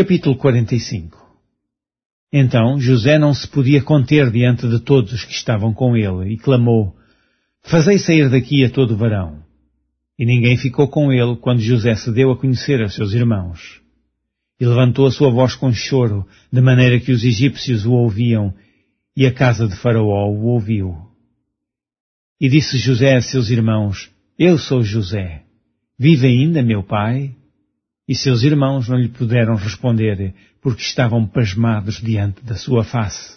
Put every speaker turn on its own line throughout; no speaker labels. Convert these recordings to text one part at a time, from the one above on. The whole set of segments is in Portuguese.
Capítulo 45. Então José não se podia conter diante de todos os que estavam com ele, e clamou: Fazei sair daqui a todo varão. E ninguém ficou com ele quando José se deu a conhecer aos seus irmãos. E levantou a sua voz com choro, de maneira que os egípcios o ouviam, e a casa de Faraó o ouviu. E disse José a seus irmãos: Eu sou José. Vive ainda meu pai? E seus irmãos não lhe puderam responder, porque estavam pasmados diante da sua face.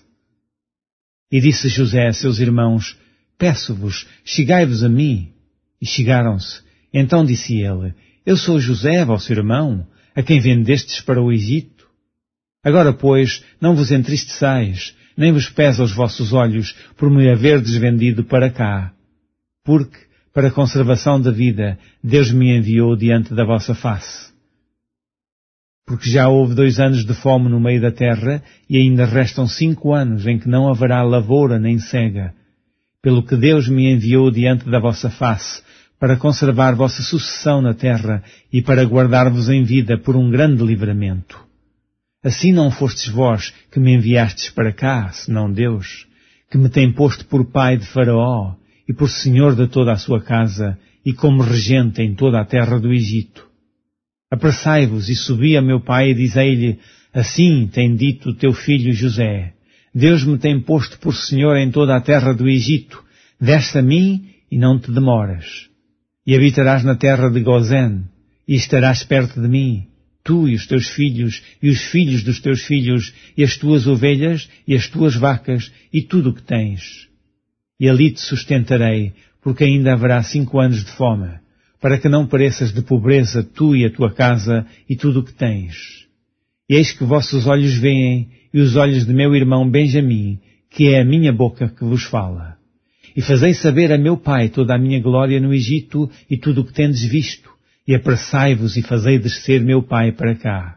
E disse José a seus irmãos: Peço-vos, chegai-vos a mim. E chegaram-se. Então disse ele: Eu sou José, vosso irmão, a quem vendestes para o Egito. Agora, pois, não vos entristeçais, nem vos pesa os vossos olhos por me haverdes vendido para cá. Porque, para a conservação da vida, Deus me enviou diante da vossa face. Porque já houve 2 anos de fome no meio da terra, e ainda restam 5 anos em que não haverá lavoura nem cega. Pelo que Deus me enviou diante da vossa face, para conservar vossa sucessão na terra, e para guardar-vos em vida por um grande livramento. Assim não fostes vós que me enviastes para cá, senão Deus, que me tem posto por pai de Faraó, e por senhor de toda a sua casa, e como regente em toda a terra do Egito. Apressai-vos e subi a meu pai e dizei-lhe: Assim tem dito o teu filho José: Deus me tem posto por senhor em toda a terra do Egito. Desce a mim e não te demoras. E habitarás na terra de Gozém, e estarás perto de mim, tu e os teus filhos, e os filhos dos teus filhos, e as tuas ovelhas, e as tuas vacas, e tudo o que tens. E ali te sustentarei, porque ainda haverá 5 anos de fome, para que não pareças de pobreza tu e a tua casa e tudo o que tens. E eis que vossos olhos veem, e os olhos de meu irmão Benjamim, que é a minha boca que vos fala. E fazei saber a meu pai toda a minha glória no Egito e tudo o que tendes visto, e apressai-vos e fazei descer meu pai para cá.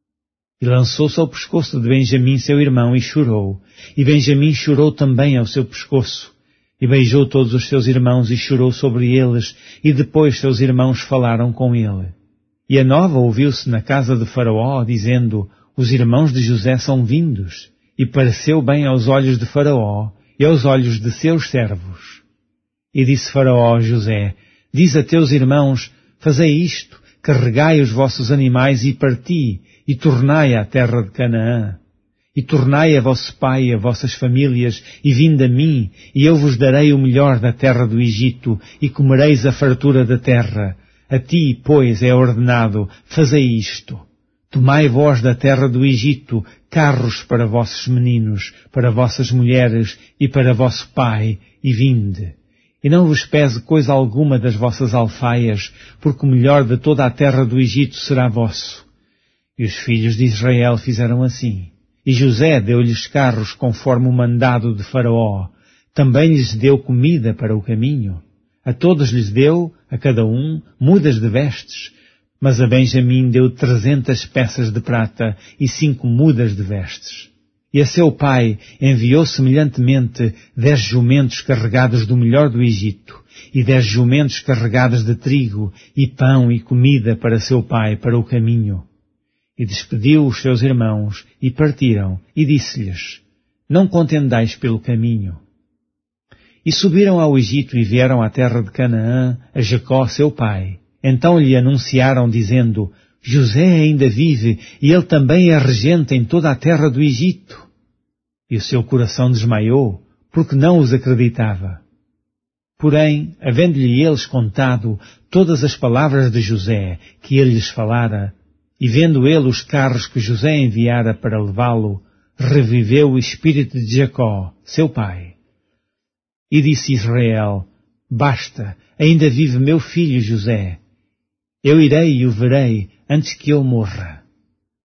E lançou-se ao pescoço de Benjamim seu irmão e chorou, e Benjamim chorou também ao seu pescoço. E beijou todos os seus irmãos e chorou sobre eles, e depois seus irmãos falaram com ele. E a nova ouviu-se na casa de Faraó, dizendo: Os irmãos de José são vindos, e pareceu bem aos olhos de Faraó e aos olhos de seus servos. E disse Faraó a José: Diz a teus irmãos: Fazei isto, carregai os vossos animais e parti, e tornai à terra de Canaã. E tornai a vosso pai e a vossas famílias, e vinde a mim, e eu vos darei o melhor da terra do Egito, e comereis a fartura da terra. A ti, pois, é ordenado: fazei isto. Tomai vós da terra do Egito carros para vossos meninos, para vossas mulheres e para vosso pai, e vinde. E não vos pese coisa alguma das vossas alfaias, porque o melhor de toda a terra do Egito será vosso. E os filhos de Israel fizeram assim. E José deu-lhes carros conforme o mandado de Faraó. Também lhes deu comida para o caminho. A todos lhes deu, a cada um, mudas de vestes. Mas a Benjamim deu 300 peças de prata e 5 mudas de vestes. E a seu pai enviou semelhantemente 10 jumentos carregados do melhor do Egito, e 10 jumentos carregados de trigo, e pão e comida para seu pai para o caminho. E despediu os seus irmãos, e partiram, e disse-lhes: Não contendais pelo caminho. E subiram ao Egito e vieram à terra de Canaã, a Jacó seu pai. Então lhe anunciaram, dizendo: José ainda vive, e ele também é regente em toda a terra do Egito. E o seu coração desmaiou, porque não os acreditava. Porém, havendo-lhe eles contado todas as palavras de José, que ele lhes falara, e vendo ele os carros que José enviara para levá-lo, reviveu o espírito de Jacó, seu pai. E disse Israel: Basta, ainda vive meu filho José. Eu irei e o verei antes que ele morra.